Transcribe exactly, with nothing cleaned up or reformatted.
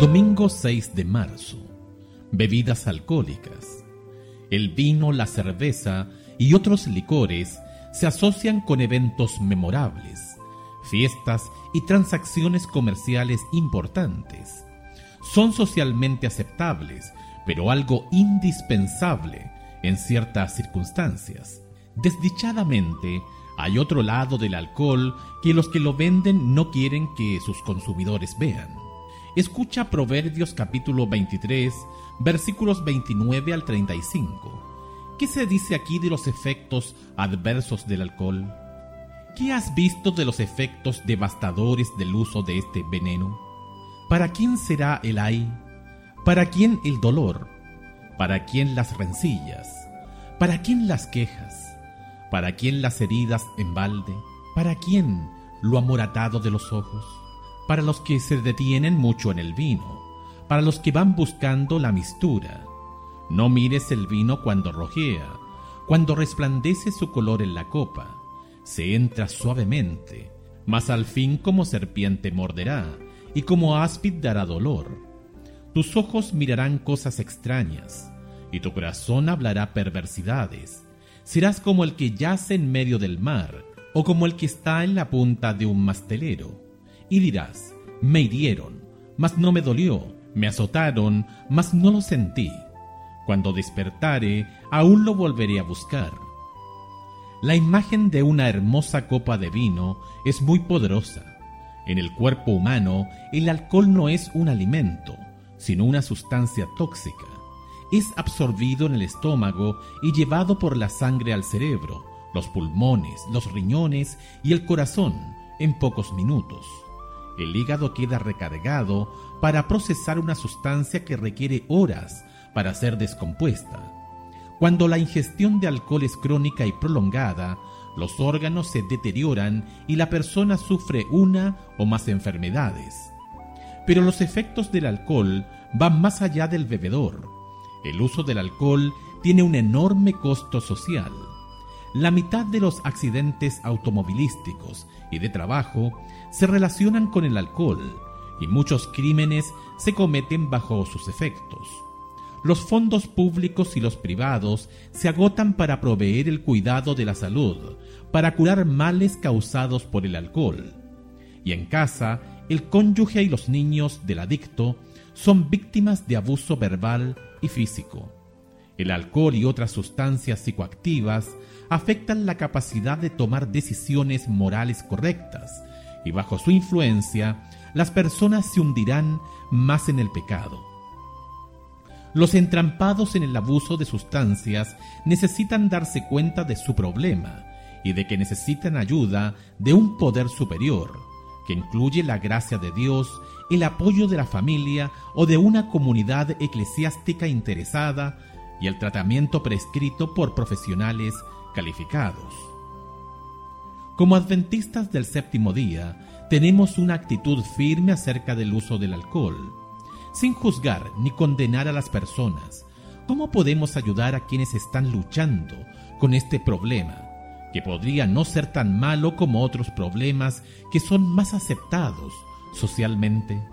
Domingo seis de marzo. Bebidas alcohólicas. El vino, la cerveza y otros licores se asocian con eventos memorables, fiestas y transacciones comerciales importantes. Son socialmente aceptables, pero algo indispensable en ciertas circunstancias. Desdichadamente, hay otro lado del alcohol que los que lo venden no quieren que sus consumidores vean. Escucha Proverbios capítulo veintitrés, versículos veintinueve al treinta y cinco. ¿Qué se dice aquí de los efectos adversos del alcohol? ¿Qué has visto de los efectos devastadores del uso de este veneno? ¿Para quién será el ay? ¿Para quién el dolor? ¿Para quién las rencillas? ¿Para quién las quejas? ¿Para quién las heridas en balde? ¿Para quién lo amoratado de los ojos? Para los que se detienen mucho en el vino, para los que van buscando la mistura. No mires el vino cuando rojea, cuando resplandece su color en la copa. Se entra suavemente, mas al fin como serpiente morderá, y como áspid dará dolor. Tus ojos mirarán cosas extrañas, y tu corazón hablará perversidades. Serás como el que yace en medio del mar, o como el que está en la punta de un mastelero. Y dirás, me hirieron, mas no me dolió, me azotaron, mas no lo sentí. Cuando despertare, aún lo volveré a buscar. La imagen de una hermosa copa de vino es muy poderosa. En el cuerpo humano, el alcohol no es un alimento, sino una sustancia tóxica. Es absorbido en el estómago y llevado por la sangre al cerebro, los pulmones, los riñones y el corazón en pocos minutos. El hígado queda recargado para procesar una sustancia que requiere horas para ser descompuesta. Cuando la ingestión de alcohol es crónica y prolongada, los órganos se deterioran y la persona sufre una o más enfermedades. Pero los efectos del alcohol van más allá del bebedor. El uso del alcohol tiene un enorme costo social. La mitad de los accidentes automovilísticos y de trabajo se relacionan con el alcohol y muchos crímenes se cometen bajo sus efectos. Los fondos públicos y los privados se agotan para proveer el cuidado de la salud, para curar males causados por el alcohol. Y en casa, el cónyuge y los niños del adicto son víctimas de abuso verbal y físico. El alcohol y otras sustancias psicoactivas afectan la capacidad de tomar decisiones morales correctas, y bajo su influencia, las personas se hundirán más en el pecado. Los entrampados en el abuso de sustancias necesitan darse cuenta de su problema y de que necesitan ayuda de un poder superior, que incluye la gracia de Dios, el apoyo de la familia o de una comunidad eclesiástica interesada y el tratamiento prescrito por profesionales calificados. Como adventistas del séptimo día, tenemos una actitud firme acerca del uso del alcohol. Sin juzgar ni condenar a las personas, ¿cómo podemos ayudar a quienes están luchando con este problema, que podría no ser tan malo como otros problemas que son más aceptados socialmente?